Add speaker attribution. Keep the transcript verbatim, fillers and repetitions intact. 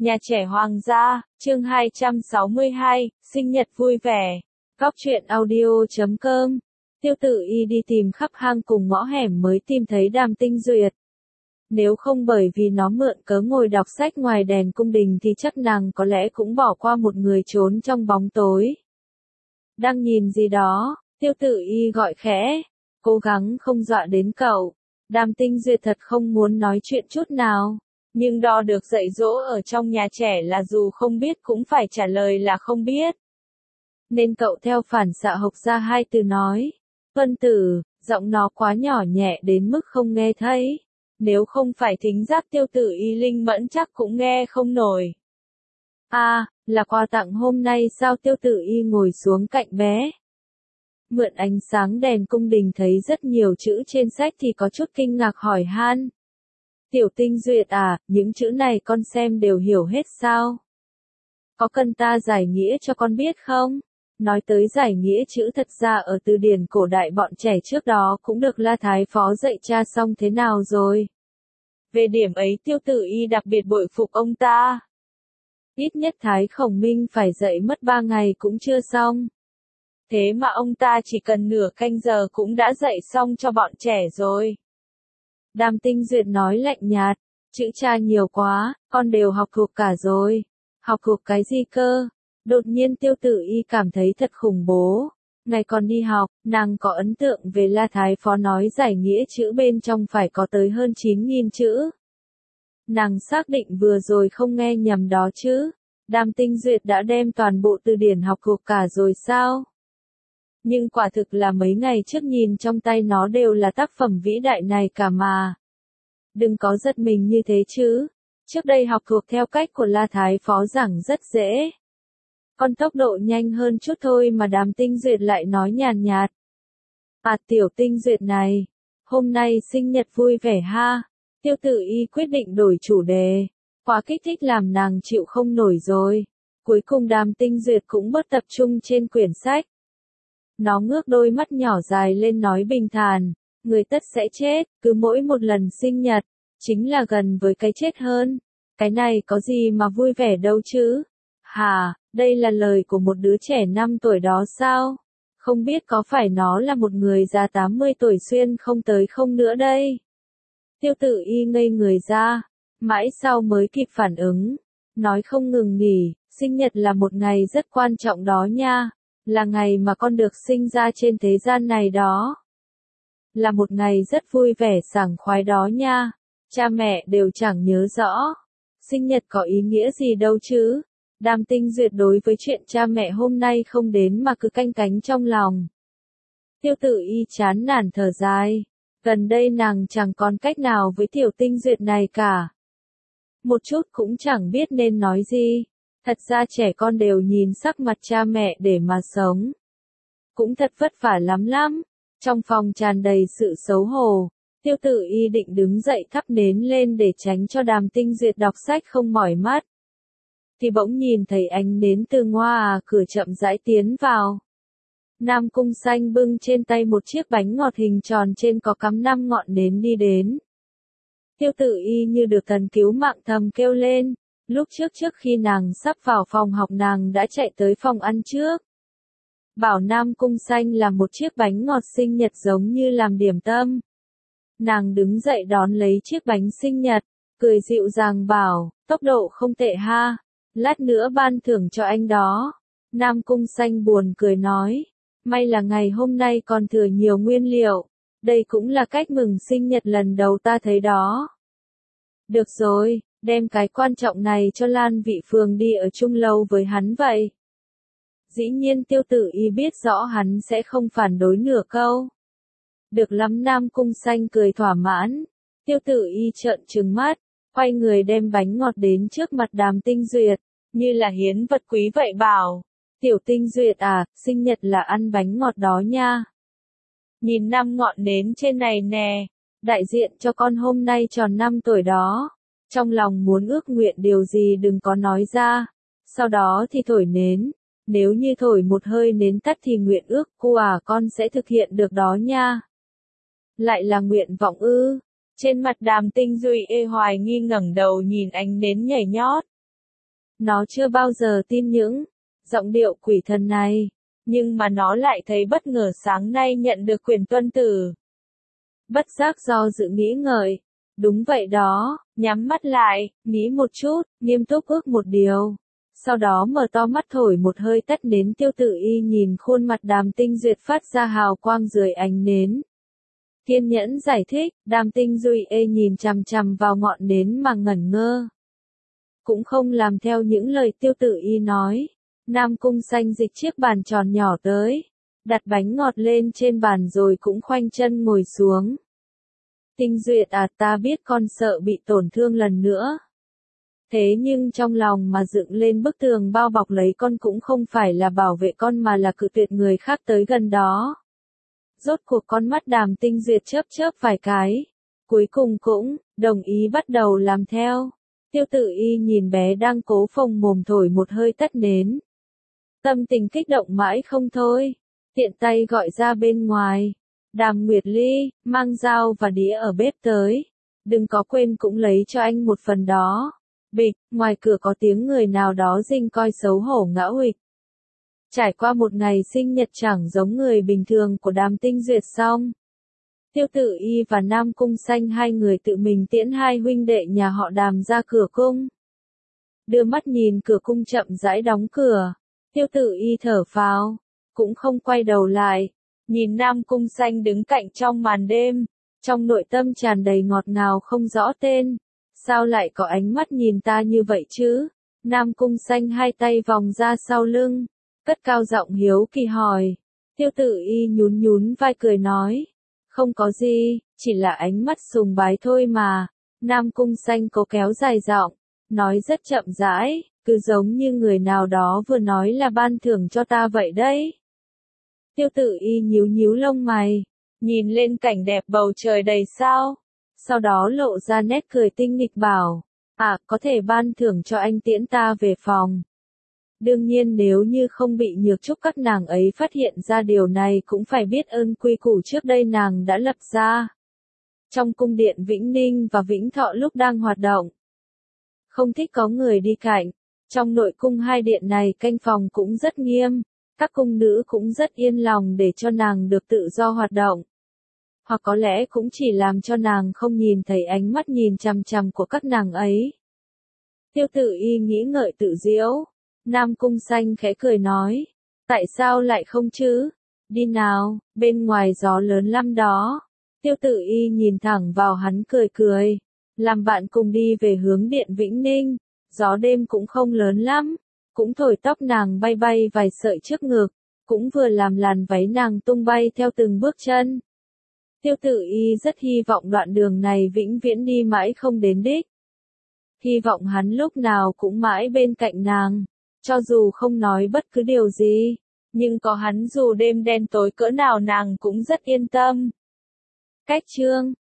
Speaker 1: Nhà trẻ Hoàng gia, chương hai trăm sáu mươi hai, sinh nhật vui vẻ. Góc truyện audio chấm com. Tiêu Tử Y đi tìm khắp hang cùng ngõ hẻm mới tìm thấy Đàm Tinh Duyệt. Nếu không bởi vì nó mượn cớ ngồi đọc sách ngoài đèn cung đình thì chắc nàng có lẽ cũng bỏ qua một người trốn trong bóng tối. Đang nhìn gì đó, Tiêu Tử Y gọi khẽ, cố gắng không dọa đến cậu. Đàm Tinh Duyệt thật không muốn nói chuyện chút nào. Nhưng đo được dạy dỗ ở trong nhà trẻ là dù không biết cũng phải trả lời là không biết. Nên cậu theo phản xạ học ra hai từ nói. Vân Tử, giọng nó quá nhỏ nhẹ đến mức không nghe thấy. Nếu không phải thính giác Tiêu Tử Y linh mẫn chắc cũng nghe không nổi. À, là quà tặng hôm nay sao? Tiêu Tử Y ngồi xuống cạnh bé. Mượn ánh sáng đèn cung đình thấy rất nhiều chữ trên sách thì có chút kinh ngạc hỏi han. Tiểu Tinh Duyệt à, những chữ này con xem đều hiểu hết sao? Có cần ta giải nghĩa cho con biết không? Nói tới giải nghĩa chữ thật ra ở từ điển cổ đại bọn trẻ trước đó cũng được La Thái Phó dạy cha xong thế nào rồi? Về điểm ấy Tiêu Tử Y đặc biệt bội phục ông ta. Ít nhất Thái Khổng Minh phải dạy mất ba ngày cũng chưa xong. Thế mà ông ta chỉ cần nửa canh giờ cũng đã dạy xong cho bọn trẻ rồi. Đàm Tinh Duyệt nói lạnh nhạt, chữ cha nhiều quá, con đều học thuộc cả rồi. Học thuộc cái gì cơ? Đột nhiên Tiêu Tử Y cảm thấy thật khủng bố. Ngày còn đi học, nàng có ấn tượng về La Thái Phó nói giải nghĩa chữ bên trong phải có tới hơn chín nghìn chữ. Nàng xác định vừa rồi không nghe nhầm đó chứ. Đàm Tinh Duyệt đã đem toàn bộ từ điển học thuộc cả rồi sao? Nhưng quả thực là mấy ngày trước nhìn trong tay nó đều là tác phẩm vĩ đại này cả mà. Đừng có giật mình như thế chứ. Trước đây học thuộc theo cách của La Thái Phó giảng rất dễ. Con tốc độ nhanh hơn chút thôi mà Đàm Tinh Duyệt lại nói nhàn nhạt. À Tiểu Tinh Duyệt này, hôm nay sinh nhật vui vẻ ha. Tiêu Tử Y quyết định đổi chủ đề. Quá kích thích làm nàng chịu không nổi rồi. Cuối cùng Đàm Tinh Duyệt cũng bớt tập trung trên quyển sách. Nó ngước đôi mắt nhỏ dài lên nói bình thản, người tất sẽ chết, cứ mỗi một lần sinh nhật, chính là gần với cái chết hơn. Cái này có gì mà vui vẻ đâu chứ? Hà, đây là lời của một đứa trẻ năm tuổi đó sao? Không biết có phải nó là một người già tám mươi tuổi xuyên không tới không nữa đây? Tiêu Tử Y ngây người ra, mãi sau mới kịp phản ứng, nói không ngừng nghỉ, sinh nhật là một ngày rất quan trọng đó nha. Là ngày mà con được sinh ra trên thế gian này đó. Là một ngày rất vui vẻ sảng khoái đó nha. Cha mẹ đều chẳng nhớ rõ. Sinh nhật có ý nghĩa gì đâu chứ. Đàm Tinh Duyệt đối với chuyện cha mẹ hôm nay không đến mà cứ canh cánh trong lòng. Tiêu Tử Y chán nản thở dài. Gần đây nàng chẳng còn cách nào với Tiểu Tinh Duyệt này cả. Một chút cũng chẳng biết nên nói gì. Thật ra trẻ con đều nhìn sắc mặt cha mẹ để mà sống. Cũng thật vất vả lắm lắm. Trong phòng tràn đầy sự xấu hổ. Tiêu Tử Y định đứng dậy thắp nến lên để tránh cho Đàm Tinh Duyệt đọc sách không mỏi mắt. Thì bỗng nhìn thấy ánh nến từ ngoài cửa chậm rãi tiến vào. Nam Cung Xanh bưng trên tay một chiếc bánh ngọt hình tròn trên có cắm năm ngọn nến đi đến. Tiêu Tử Y như được thần cứu mạng thầm kêu lên. Lúc trước trước khi nàng sắp vào phòng học nàng đã chạy tới phòng ăn trước. Bảo Nam Cung Xanh làm một chiếc bánh ngọt sinh nhật giống như làm điểm tâm. Nàng đứng dậy đón lấy chiếc bánh sinh nhật, cười dịu dàng bảo, tốc độ không tệ ha, lát nữa ban thưởng cho anh đó. Nam Cung Xanh buồn cười nói, may là ngày hôm nay còn thừa nhiều nguyên liệu, đây cũng là cách mừng sinh nhật lần đầu ta thấy đó. Được rồi. Đem cái quan trọng này cho Lan Vị Phường đi ở chung lâu với hắn vậy. Dĩ nhiên Tiêu Tử Y biết rõ hắn sẽ không phản đối nửa câu. Được lắm. Nam Cung Xanh cười thỏa mãn. Tiêu Tử Y trợn trừng mắt, quay người đem bánh ngọt đến trước mặt Đàm Tinh Duyệt, như là hiến vật quý vậy bảo. Tiểu Tinh Duyệt à, sinh nhật là ăn bánh ngọt đó nha. Nhìn năm ngọn nến trên này nè, đại diện cho con hôm nay tròn năm tuổi đó. Trong lòng muốn ước nguyện điều gì đừng có nói ra. Sau đó thì thổi nến. Nếu như thổi một hơi nến tắt thì nguyện ước của à con sẽ thực hiện được đó nha. Lại là nguyện vọng ư. Trên mặt Đàm Tinh Duy ê hoài nghi ngẩng đầu nhìn ánh nến nhảy nhót. Nó chưa bao giờ tin những giọng điệu quỷ thần này, nhưng mà nó lại thấy bất ngờ sáng nay nhận được quyền tuân tử. Bất giác do dự nghĩ ngợi, đúng vậy đó, nhắm mắt lại, nghĩ một chút, nghiêm túc ước một điều. Sau đó mở to mắt thổi một hơi tắt nến. Tiêu Tử Y nhìn khuôn mặt Đàm Tinh Duyệt phát ra hào quang dưới ánh nến. Kiên nhẫn giải thích, Đàm Tinh Duyệt ê nhìn chằm chằm vào ngọn nến mà ngẩn ngơ. Cũng không làm theo những lời Tiêu Tử Y nói. Nam Cung Xanh dịch chiếc bàn tròn nhỏ tới, đặt bánh ngọt lên trên bàn rồi cũng khoanh chân ngồi xuống. Tinh Duyệt à, ta biết con sợ bị tổn thương lần nữa. Thế nhưng trong lòng mà dựng lên bức tường bao bọc lấy con cũng không phải là bảo vệ con mà là cự tuyệt người khác tới gần đó. Rốt cuộc con mắt Đàm Tinh Duyệt chớp chớp vài cái, cuối cùng cũng đồng ý bắt đầu làm theo. Tiêu Tử Y nhìn bé đang cố phồng mồm thổi một hơi tắt nến. Tâm tình kích động mãi không thôi, tiện tay gọi ra bên ngoài. Đàm Nguyệt Ly, mang dao và đĩa ở bếp tới. Đừng có quên cũng lấy cho anh một phần đó. Bịch, ngoài cửa có tiếng người nào đó rinh coi xấu hổ ngã huỵch. Trải qua một ngày sinh nhật chẳng giống người bình thường của Đàm Tinh Duyệt xong. Tiêu Tử Y và Nam Cung Xanh hai người tự mình tiễn hai huynh đệ nhà họ Đàm ra cửa cung. Đưa mắt nhìn cửa cung chậm rãi đóng cửa. Tiêu Tử Y thở phào, cũng không quay đầu lại. Nhìn Nam Cung Xanh đứng cạnh trong màn đêm, trong nội tâm tràn đầy ngọt ngào không rõ tên. Sao lại có ánh mắt nhìn ta như vậy chứ? Nam Cung Xanh hai tay vòng ra sau lưng, cất cao giọng hiếu kỳ hỏi. Tiêu Tử Y nhún nhún vai cười nói, không có gì, chỉ là ánh mắt sùng bái thôi mà. Nam Cung Xanh cố kéo dài giọng, nói rất chậm rãi, cứ giống như người nào đó vừa nói là ban thưởng cho ta vậy đấy. Tiêu Tử Y nhíu nhíu lông mày, nhìn lên cảnh đẹp bầu trời đầy sao. Sau đó lộ ra nét cười tinh nghịch bảo, à, có thể ban thưởng cho anh tiễn ta về phòng. Đương nhiên nếu như không bị Nhược Trúc các nàng ấy phát hiện ra điều này cũng phải biết ơn quy củ trước đây nàng đã lập ra. Trong cung điện Vĩnh Ninh và Vĩnh Thọ lúc đang hoạt động, không thích có người đi cạnh. Trong nội cung hai điện này canh phòng cũng rất nghiêm, các cung nữ cũng rất yên lòng để cho nàng được tự do hoạt động. Hoặc có lẽ cũng chỉ làm cho nàng không nhìn thấy ánh mắt nhìn chằm chằm của các nàng ấy. Tiêu Tử Y nghĩ ngợi tự diễu. Nam Cung Xanh khẽ cười nói, tại sao lại không chứ? Đi nào, bên ngoài gió lớn lắm đó. Tiêu Tử Y nhìn thẳng vào hắn cười cười, làm bạn cùng đi về hướng điện Vĩnh Ninh. Gió đêm cũng không lớn lắm, cũng thổi tóc nàng bay bay vài sợi trước ngực, cũng vừa làm làn váy nàng tung bay theo từng bước chân. Tiêu Tử Y rất hy vọng đoạn đường này vĩnh viễn đi mãi không đến đích. Hy vọng hắn lúc nào cũng mãi bên cạnh nàng, cho dù không nói bất cứ điều gì, nhưng có hắn dù đêm đen tối cỡ nào nàng cũng rất yên tâm. Cách chương